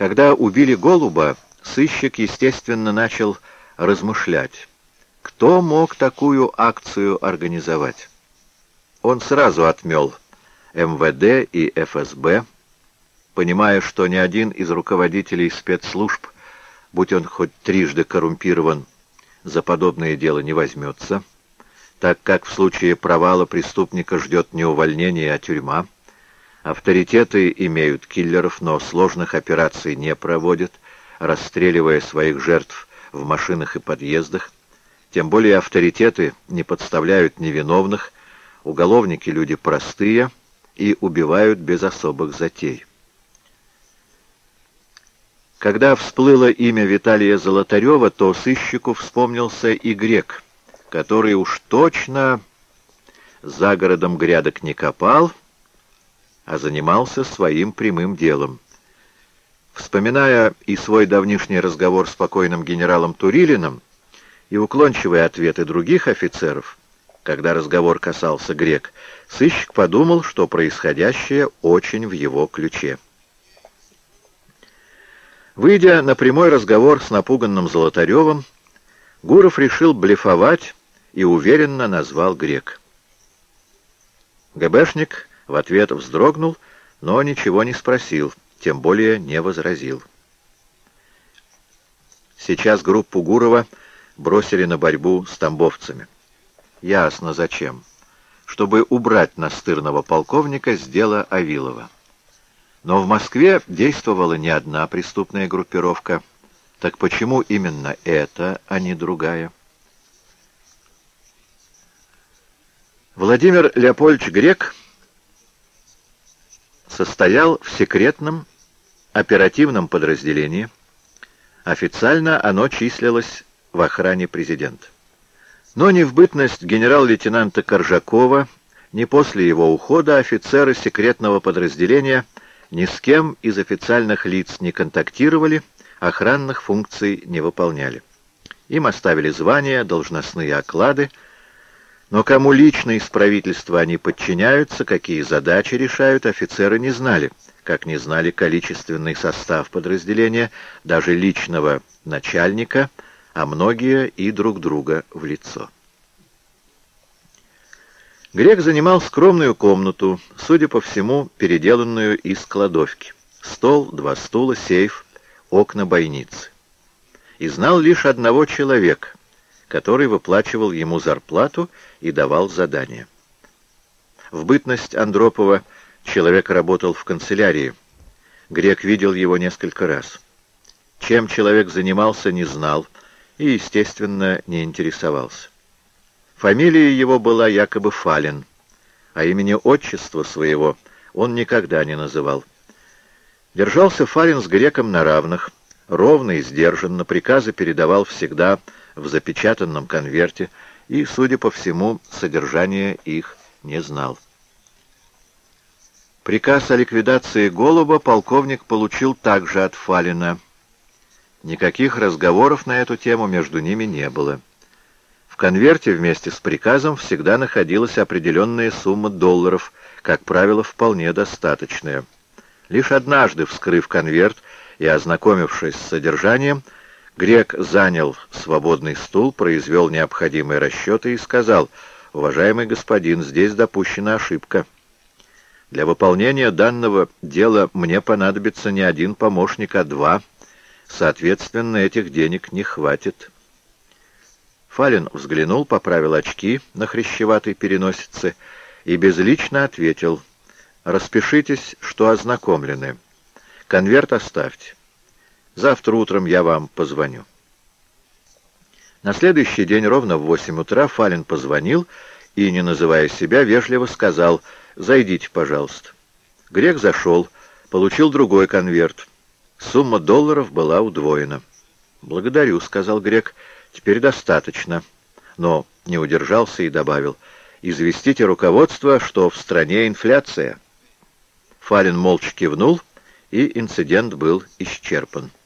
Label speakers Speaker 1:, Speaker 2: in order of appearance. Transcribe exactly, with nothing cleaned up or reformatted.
Speaker 1: Когда убили Голуба, сыщик, естественно, начал размышлять, кто мог такую акцию организовать. Он сразу отмел эм вэ дэ и эф эс бэ, понимая, что ни один из руководителей спецслужб, будь он хоть трижды коррумпирован, за подобное дело не возьмется, так как в случае провала преступника ждет не увольнение, а тюрьма. Авторитеты имеют киллеров, но сложных операций не проводят, расстреливая своих жертв в машинах и подъездах. Тем более авторитеты не подставляют невиновных, уголовники — люди простые и убивают без особых затей. Когда всплыло имя Виталия Золотарева, то сыщику вспомнился и грек, который уж точно за городом грядок не копал, а занимался своим прямым делом. Вспоминая и свой давнишний разговор с покойным генералом Турилиным, и уклончивые ответы других офицеров, когда разговор касался грек, сыщик подумал, что происходящее очень в его ключе. Выйдя на прямой разговор с напуганным Золотаревым, Гуров решил блефовать и уверенно назвал грек. ГБшник в ответ вздрогнул, но ничего не спросил, тем более не возразил. Сейчас группу Гурова бросили на борьбу с тамбовцами. Ясно зачем. Чтобы убрать настырного полковника с дела Авилова. Но в Москве действовала не одна преступная группировка. Так почему именно эта, а не другая? Владимир Леопольдович Грек состоял в секретном оперативном подразделении. Официально оно числилось в охране президента. Но ни в бытность генерал-лейтенанта Коржакова, ни после его ухода офицеры секретного подразделения ни с кем из официальных лиц не контактировали, охранных функций не выполняли. Им оставили звания, должностные оклады, но кому лично из правительства они подчиняются, какие задачи решают, офицеры не знали, как не знали количественный состав подразделения, даже личного начальника, а многие и друг друга в лицо. Грек занимал скромную комнату, судя по всему, переделанную из кладовки. Стол, два стула, сейф, окна бойницы. И знал лишь одного человека, который выплачивал ему зарплату и давал задания. В бытность Андропова человек работал в канцелярии. Грек видел его несколько раз. Чем человек занимался, не знал и, естественно, не интересовался. Фамилия его была якобы Фалин, а имени отчества своего он никогда не называл. Держался Фалин с Греком на равных, ровно и сдержанно, приказы передавал всегда в запечатанном конверте и, судя по всему, содержание их не знал. Приказ о ликвидации Голуба полковник получил также от Фалина. Никаких разговоров на эту тему между ними не было. В конверте вместе с приказом всегда находилась определенная сумма долларов, как правило, вполне достаточная. Лишь однажды, вскрыв конверт и ознакомившись с содержанием, Грек занял свободный стул, произвел необходимые расчеты и сказал: «Уважаемый господин, здесь допущена ошибка. Для выполнения данного дела мне понадобится не один помощник, а два. Соответственно, этих денег не хватит». Фалин взглянул, поправил очки на хрящеватой переносице и безлично ответил: «Распишитесь, что ознакомлены. Конверт оставьте. Завтра утром я вам позвоню». На следующий день ровно в восемь утра Фалин позвонил и, не называя себя, вежливо сказал: «Зайдите, пожалуйста». Грек зашел, получил другой конверт. Сумма долларов была удвоена. «Благодарю», — сказал Грек, — «теперь достаточно». Но не удержался и добавил: «Известите руководство, что в стране инфляция». Фалин молча кивнул, и инцидент был исчерпан.